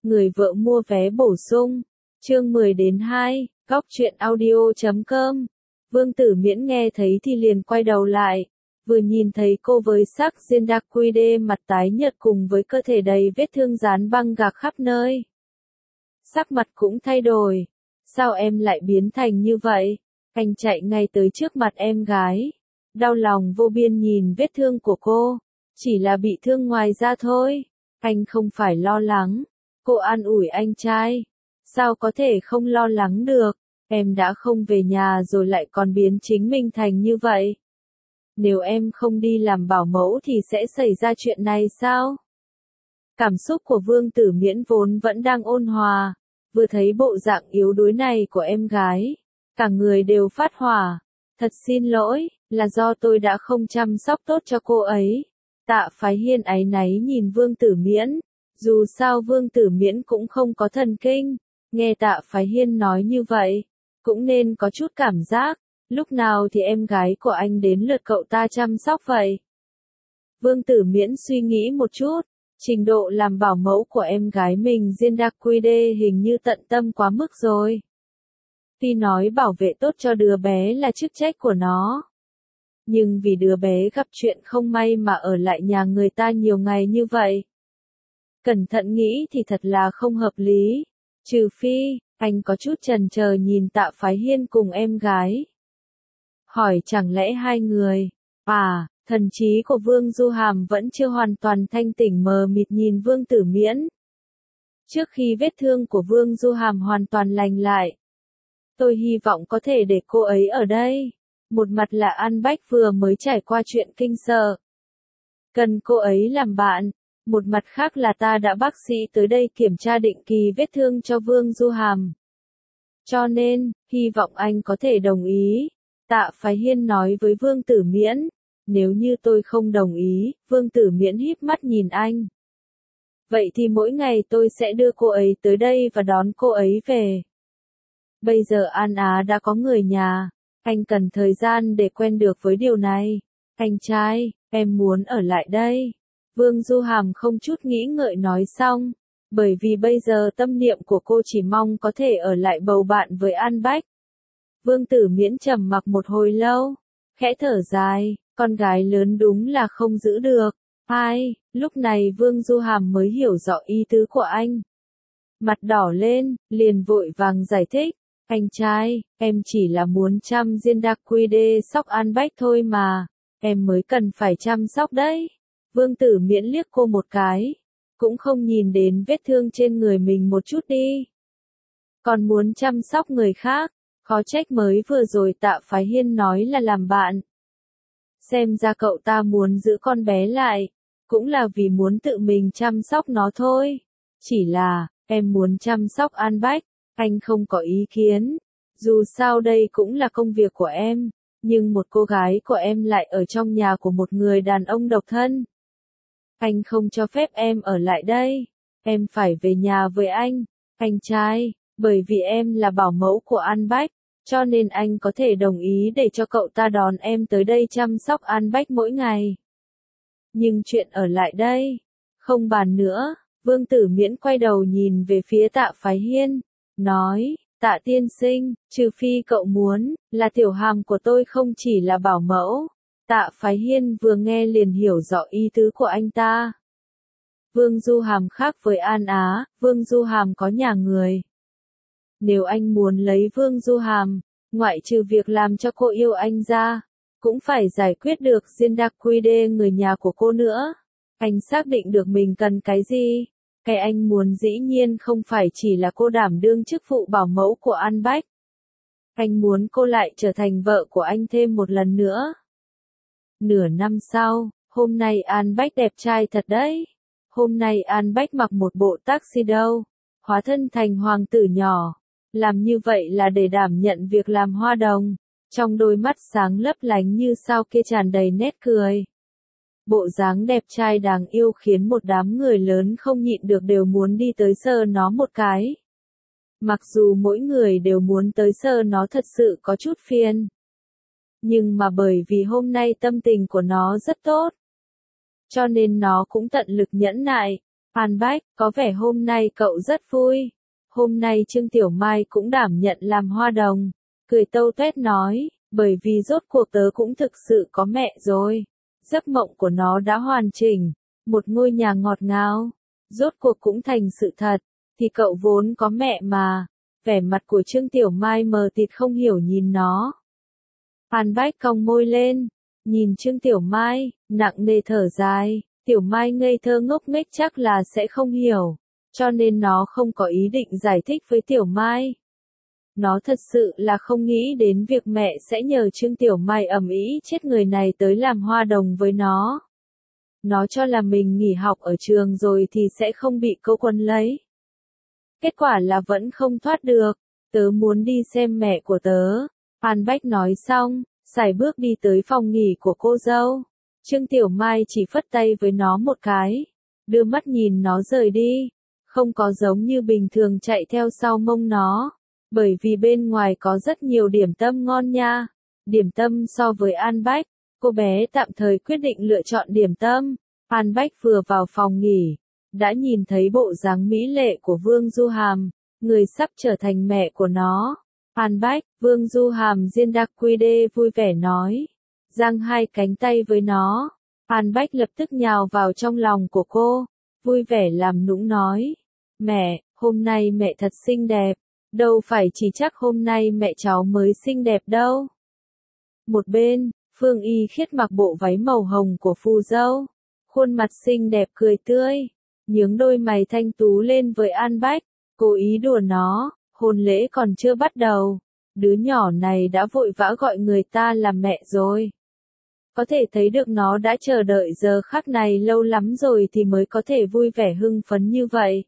Người vợ mua vé bổ sung. Chương 10-2, Góc truyện audio.com. Vương Tử Miễn nghe thấy thì liền quay đầu lại. Vừa nhìn thấy cô với sắc diên đặc quy đê mặt tái nhợt cùng với cơ thể đầy vết thương dán băng gạc khắp nơi. Sắc mặt cũng thay đổi. Sao em lại biến thành như vậy? Anh chạy ngay tới trước mặt em gái. Đau lòng vô biên nhìn vết thương của cô. Chỉ là bị thương ngoài da thôi. Anh không phải lo lắng. Cô an ủi anh trai. Sao có thể không lo lắng được? Em đã không về nhà rồi lại còn biến chính mình thành như vậy. Nếu em không đi làm bảo mẫu thì sẽ xảy ra chuyện này sao? Cảm xúc của Vương Tử Miễn vốn vẫn đang ôn hòa. Vừa thấy bộ dạng yếu đuối này của em gái. Cả người đều phát hỏa. Thật xin lỗi, là do tôi đã không chăm sóc tốt cho cô ấy. Tạ Phái Hiên áy náy nhìn Vương Tử Miễn. Dù sao Vương Tử Miễn cũng không có thần kinh. Nghe Tạ Phái Hiên nói như vậy, cũng nên có chút cảm giác. Lúc nào thì em gái của anh đến lượt cậu ta chăm sóc vậy? Vương Tử Miễn suy nghĩ một chút. Trình độ làm bảo mẫu của em gái mình diên đặc quy đê hình như tận tâm quá mức rồi. Tuy nói bảo vệ tốt cho đứa bé là chức trách của nó. Nhưng vì đứa bé gặp chuyện không may mà ở lại nhà người ta nhiều ngày như vậy. Cẩn thận nghĩ thì thật là không hợp lý. Trừ phi, anh có chút chần chờ nhìn Tạ Phái Hiên cùng em gái. Hỏi chẳng lẽ hai người, thần trí của Vương Du Hàm vẫn chưa hoàn toàn thanh tỉnh mờ mịt nhìn Vương Tử Miễn. Trước khi vết thương của Vương Du Hàm hoàn toàn lành lại, tôi hy vọng có thể để cô ấy ở đây. Một mặt là An Bách vừa mới trải qua chuyện kinh sợ. Cần cô ấy làm bạn. Một mặt khác là ta đã bác sĩ tới đây kiểm tra định kỳ vết thương cho Vương Du Hàm. Cho nên, hy vọng anh có thể đồng ý. Tạ Phái Hiên nói với Vương Tử Miễn. Nếu như tôi không đồng ý, Vương Tử Miễn híp mắt nhìn anh. Vậy thì mỗi ngày tôi sẽ đưa cô ấy tới đây và đón cô ấy về. Bây giờ An Á đã có người nhà. Anh cần thời gian để quen được với điều này. Anh trai, em muốn ở lại đây. Vương Du Hàm không chút nghĩ ngợi nói xong. Bởi vì bây giờ tâm niệm của cô chỉ mong có thể ở lại bầu bạn với An Bách. Vương Tử Miễn trầm mặc một hồi lâu. Khẽ thở dài, con gái lớn đúng là không giữ được. Lúc này Vương Du Hàm mới hiểu rõ ý tứ của anh. Mặt đỏ lên, liền vội vàng giải thích. Anh trai, em chỉ là muốn chăm diên đặc quy đê sóc An Bách thôi mà. Em mới cần phải chăm sóc đấy. Vương Tử Miễn liếc cô một cái. Cũng không nhìn đến vết thương trên người mình một chút đi. Còn muốn chăm sóc người khác. Khó trách mới vừa rồi Tạ Phái Hiên nói là làm bạn. Xem ra cậu ta muốn giữ con bé lại. Cũng là vì muốn tự mình chăm sóc nó thôi. Chỉ là, em muốn chăm sóc An Bách. Anh không có ý kiến. Dù sao đây cũng là công việc của em. Nhưng một cô gái của em lại ở trong nhà của một người đàn ông độc thân. Anh không cho phép em ở lại đây. Em phải về nhà với anh trai. Bởi vì em là bảo mẫu của An Bách. Cho nên anh có thể đồng ý để cho cậu ta đón em tới đây chăm sóc An Bách mỗi ngày. Nhưng chuyện ở lại đây, không bàn nữa. Vương Tử Miễn quay đầu nhìn về phía Tạ Phái Hiên. Nói, Tạ tiên sinh, trừ phi cậu muốn, là Tiểu Hàm của tôi không chỉ là bảo mẫu. Tạ Phái Hiên vừa nghe liền hiểu rõ ý tứ của anh ta. Vương Du Hàm khác với An Á, Vương Du Hàm có nhà người. Nếu anh muốn lấy Vương Du Hàm, ngoại trừ việc làm cho cô yêu anh ra, cũng phải giải quyết được diên đặc quy đê người nhà của cô nữa. Anh xác định được mình cần cái gì. Cái anh muốn dĩ nhiên không phải chỉ là cô đảm đương chức vụ bảo mẫu của An Bách. Anh muốn cô lại trở thành vợ của anh thêm một lần nữa. Nửa năm sau, hôm nay An Bách đẹp trai thật đấy. Hôm nay An Bách mặc một bộ taxi đâu, hóa thân thành hoàng tử nhỏ. Làm như vậy là để đảm nhận việc làm hoa đồng. Trong đôi mắt sáng lấp lánh như sao kia tràn đầy nét cười. Bộ dáng đẹp trai đáng yêu khiến một đám người lớn không nhịn được đều muốn đi tới sờ nó một cái. Mặc dù mỗi người đều muốn tới sờ nó thật sự có chút phiền. Nhưng mà bởi vì hôm nay tâm tình của nó rất tốt. Cho nên nó cũng tận lực nhẫn nại. Phan Bách, có vẻ hôm nay cậu rất vui. Hôm nay Trương Tiểu Mai cũng đảm nhận làm hoa đồng. Cười tâu tuét nói, bởi vì rốt cuộc tớ cũng thực sự có mẹ rồi. Giấc mộng của nó đã hoàn chỉnh. Một ngôi nhà ngọt ngào. Rốt cuộc cũng thành sự thật. Thì cậu vốn có mẹ mà. Vẻ mặt của Trương Tiểu Mai mờ tịt không hiểu nhìn nó. Phan Bách cong môi lên. Nhìn Trương Tiểu Mai, nặng nề thở dài. Tiểu Mai ngây thơ ngốc nghếch chắc là sẽ không hiểu. Cho nên nó không có ý định giải thích với Tiểu Mai. Nó thật sự là không nghĩ đến việc mẹ sẽ nhờ Trương Tiểu Mai ầm ĩ chết người này tới làm hoa đồng với nó. Nó cho là mình nghỉ học ở trường rồi thì sẽ không bị cô quấn lấy. Kết quả là vẫn không thoát được. Tớ muốn đi xem mẹ của tớ. Phan Bách nói xong, sải bước đi tới phòng nghỉ của cô dâu. Trương Tiểu Mai chỉ phất tay với nó một cái. Đưa mắt nhìn nó rời đi. Không có giống như bình thường chạy theo sau mông nó. Bởi vì bên ngoài có rất nhiều điểm tâm ngon nha. Điểm tâm so với An Bách. Cô bé tạm thời quyết định lựa chọn điểm tâm. An Bách vừa vào phòng nghỉ. Đã nhìn thấy bộ dáng mỹ lệ của Vương Du Hàm. Người sắp trở thành mẹ của nó. An Bách, Vương Du Hàm Diên Đặc Quy Đê vui vẻ nói. Giang hai cánh tay với nó. An Bách lập tức nhào vào trong lòng của cô. Vui vẻ làm nũng nói. Mẹ, hôm nay mẹ thật xinh đẹp. Đâu phải chỉ chắc hôm nay mẹ cháu mới xinh đẹp đâu. Một bên, Phương Y Khiết mặc bộ váy màu hồng của phù dâu. Khuôn mặt xinh đẹp cười tươi. Nhướng đôi mày thanh tú lên với An Bách. Cố ý đùa nó, hôn lễ còn chưa bắt đầu. Đứa nhỏ này đã vội vã gọi người ta là mẹ rồi. Có thể thấy được nó đã chờ đợi giờ khắc này lâu lắm rồi thì mới có thể vui vẻ hưng phấn như vậy.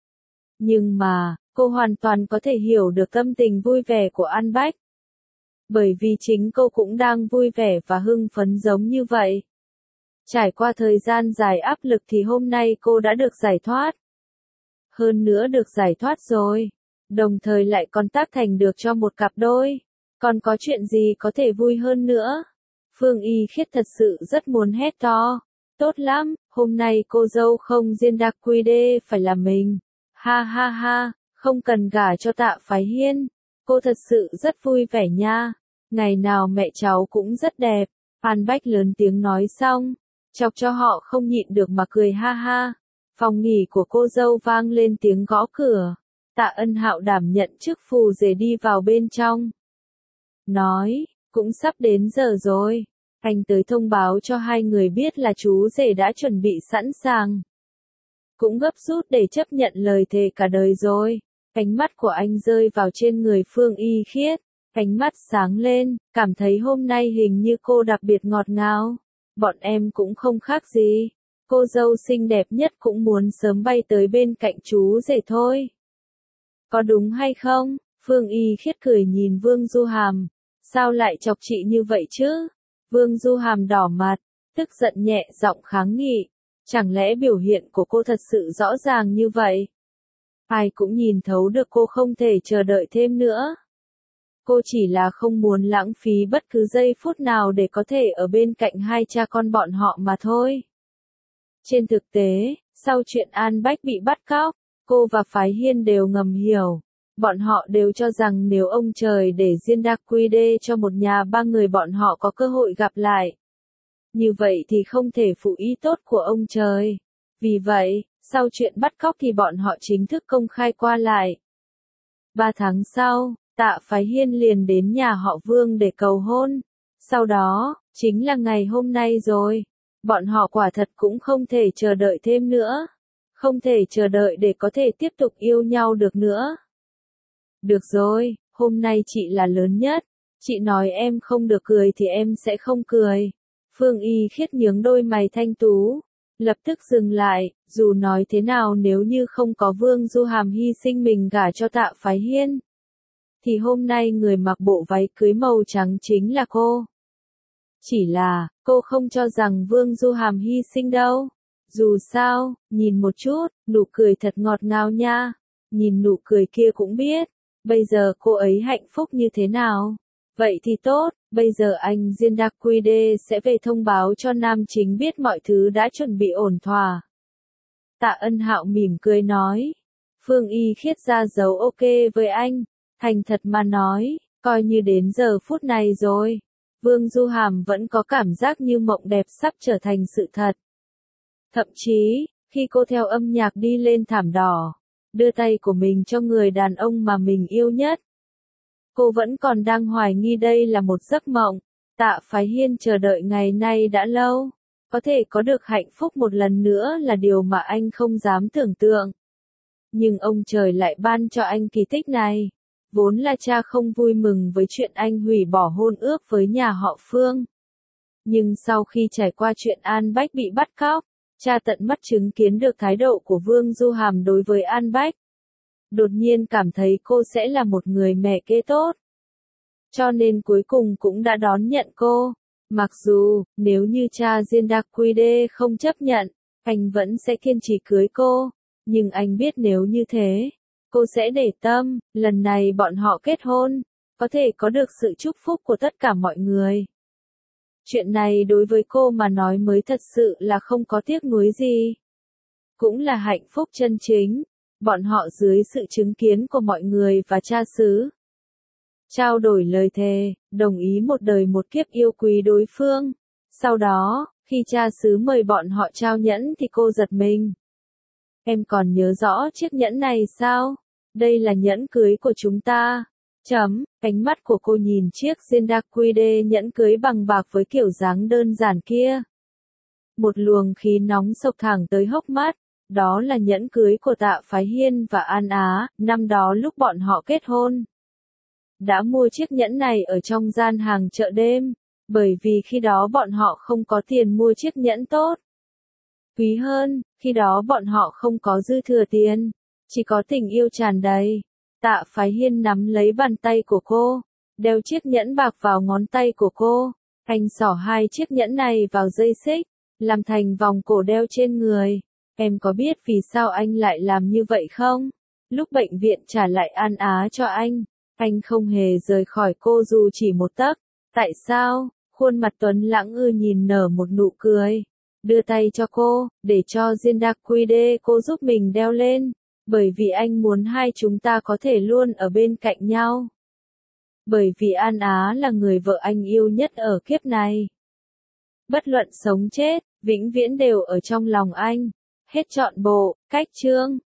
Nhưng mà, cô hoàn toàn có thể hiểu được tâm tình vui vẻ của An Bách. Bởi vì chính cô cũng đang vui vẻ và hưng phấn giống như vậy. Trải qua thời gian dài áp lực thì hôm nay cô đã được giải thoát. Hơn nữa được giải thoát rồi. Đồng thời lại còn tác thành được cho một cặp đôi. Còn có chuyện gì có thể vui hơn nữa? Phương Y Khiết thật sự rất muốn hét to. Tốt lắm, hôm nay cô dâu không Diên Đặc Quy Đê phải là mình. Ha ha ha, không cần gả cho Tạ Phái Hiên. Cô thật sự rất vui vẻ nha. Ngày nào mẹ cháu cũng rất đẹp. An Bách lớn tiếng nói xong. Chọc cho họ không nhịn được mà cười ha ha. Phòng nghỉ của cô dâu vang lên tiếng gõ cửa. Tạ Ân Hạo đảm nhận chức phù rể đi vào bên trong. Nói, cũng sắp đến giờ rồi. Anh tới thông báo cho hai người biết là chú rể đã chuẩn bị sẵn sàng. Cũng gấp rút để chấp nhận lời thề cả đời rồi. Ánh mắt của anh rơi vào trên người Phương Y Khiết. Ánh mắt sáng lên, cảm thấy hôm nay hình như cô đặc biệt ngọt ngào. Bọn em cũng không khác gì. Cô dâu xinh đẹp nhất cũng muốn sớm bay tới bên cạnh chú rể thôi. Có đúng hay không? Phương Y Khiết cười nhìn Vương Du Hàm. Sao lại chọc chị như vậy chứ? Vương Du Hàm đỏ mặt, tức giận nhẹ giọng kháng nghị. Chẳng lẽ biểu hiện của cô thật sự rõ ràng như vậy? Ai cũng nhìn thấu được cô không thể chờ đợi thêm nữa. Cô chỉ là không muốn lãng phí bất cứ giây phút nào để có thể ở bên cạnh hai cha con bọn họ mà thôi. Trên thực tế, sau chuyện An Bách bị bắt cóc, cô và Phái Hiên đều ngầm hiểu. Bọn họ đều cho rằng nếu ông trời để Diên Đặc Quy Đê cho một nhà ba người bọn họ có cơ hội gặp lại. Như vậy thì không thể phụ ý tốt của ông trời. Vì vậy, sau chuyện bắt cóc thì bọn họ chính thức công khai qua lại. 3 tháng sau, Tạ Phái Hiên liền đến nhà họ Vương để cầu hôn. Sau đó, chính là ngày hôm nay rồi. Bọn họ quả thật cũng không thể chờ đợi thêm nữa. Không thể chờ đợi để có thể tiếp tục yêu nhau được nữa. Được rồi, hôm nay chị là lớn nhất. Chị nói em không được cười thì em sẽ không cười. Phương Y Khiết nhướng đôi mày thanh tú. Lập tức dừng lại, dù nói thế nào nếu như không có Vương Du Hàm hy sinh mình gả cho Tạ Phái Hiên. Thì hôm nay người mặc bộ váy cưới màu trắng chính là cô. Chỉ là, cô không cho rằng Vương Du Hàm hy sinh đâu. Dù sao, nhìn một chút, nụ cười thật ngọt ngào nha. Nhìn nụ cười kia cũng biết, bây giờ cô ấy hạnh phúc như thế nào. Vậy thì tốt, bây giờ anh Diên Đặc Quy Đê sẽ về thông báo cho nam chính biết mọi thứ đã chuẩn bị ổn thỏa. Tạ Ân Hạo mỉm cười nói. Phương Y Khiết ra dấu ok với anh. Thành thật mà nói, coi như đến giờ phút này rồi. Vương Du Hàm vẫn có cảm giác như mộng đẹp sắp trở thành sự thật. Thậm chí, khi cô theo âm nhạc đi lên thảm đỏ, đưa tay của mình cho người đàn ông mà mình yêu nhất, cô vẫn còn đang hoài nghi đây là một giấc mộng. Tạ Phái Hiên chờ đợi ngày nay đã lâu, có thể có được hạnh phúc một lần nữa là điều mà anh không dám tưởng tượng. Nhưng ông trời lại ban cho anh kỳ tích này. Vốn là cha không vui mừng với chuyện anh hủy bỏ hôn ước với nhà họ Phương. Nhưng sau khi trải qua chuyện An Bách bị bắt cóc, cha tận mắt chứng kiến được thái độ của Vương Du Hàm đối với An Bách. Đột nhiên cảm thấy cô sẽ là một người mẹ kế tốt. Cho nên cuối cùng cũng đã đón nhận cô. Mặc dù, nếu như cha Diên Đặc Quy Đê không chấp nhận, anh vẫn sẽ kiên trì cưới cô. Nhưng anh biết nếu như thế, cô sẽ để tâm, lần này bọn họ kết hôn, có thể có được sự chúc phúc của tất cả mọi người. Chuyện này đối với cô mà nói mới thật sự là không có tiếc nuối gì. Cũng là hạnh phúc chân chính, bọn họ dưới sự chứng kiến của mọi người và cha xứ. Trao đổi lời thề, đồng ý một đời một kiếp yêu quý đối phương. Sau đó, khi cha xứ mời bọn họ trao nhẫn thì cô giật mình. Em còn nhớ rõ chiếc nhẫn này sao? Đây là nhẫn cưới của chúng ta. Ánh mắt của cô nhìn chiếc Diên Đặc Quy Đê nhẫn cưới bằng bạc với kiểu dáng đơn giản kia. Một luồng khí nóng sộc thẳng tới hốc mắt. Đó là nhẫn cưới của Tạ Phái Hiên và An Á, năm đó lúc bọn họ kết hôn. Đã mua chiếc nhẫn này ở trong gian hàng chợ đêm, bởi vì khi đó bọn họ không có tiền mua chiếc nhẫn tốt. Quý hơn, khi đó bọn họ không có dư thừa tiền, chỉ có tình yêu tràn đầy. Tạ Phái Hiên nắm lấy bàn tay của cô, đeo chiếc nhẫn bạc vào ngón tay của cô. Anh xỏ hai chiếc nhẫn này vào dây xích, làm thành vòng cổ đeo trên người. Em có biết vì sao anh lại làm như vậy không? Lúc bệnh viện trả lại An Á cho anh không hề rời khỏi cô dù chỉ một tấc. Tại sao? Khuôn mặt Tuấn Lãng nhìn nở một nụ cười. Đưa tay cho cô, để cho Diên Đặc Quy Đê cô giúp mình đeo lên. Bởi vì anh muốn hai chúng ta có thể luôn ở bên cạnh nhau. Bởi vì An Á là người vợ anh yêu nhất ở kiếp này. Bất luận sống chết, vĩnh viễn đều ở trong lòng anh. Hết trọn bộ, cách chương.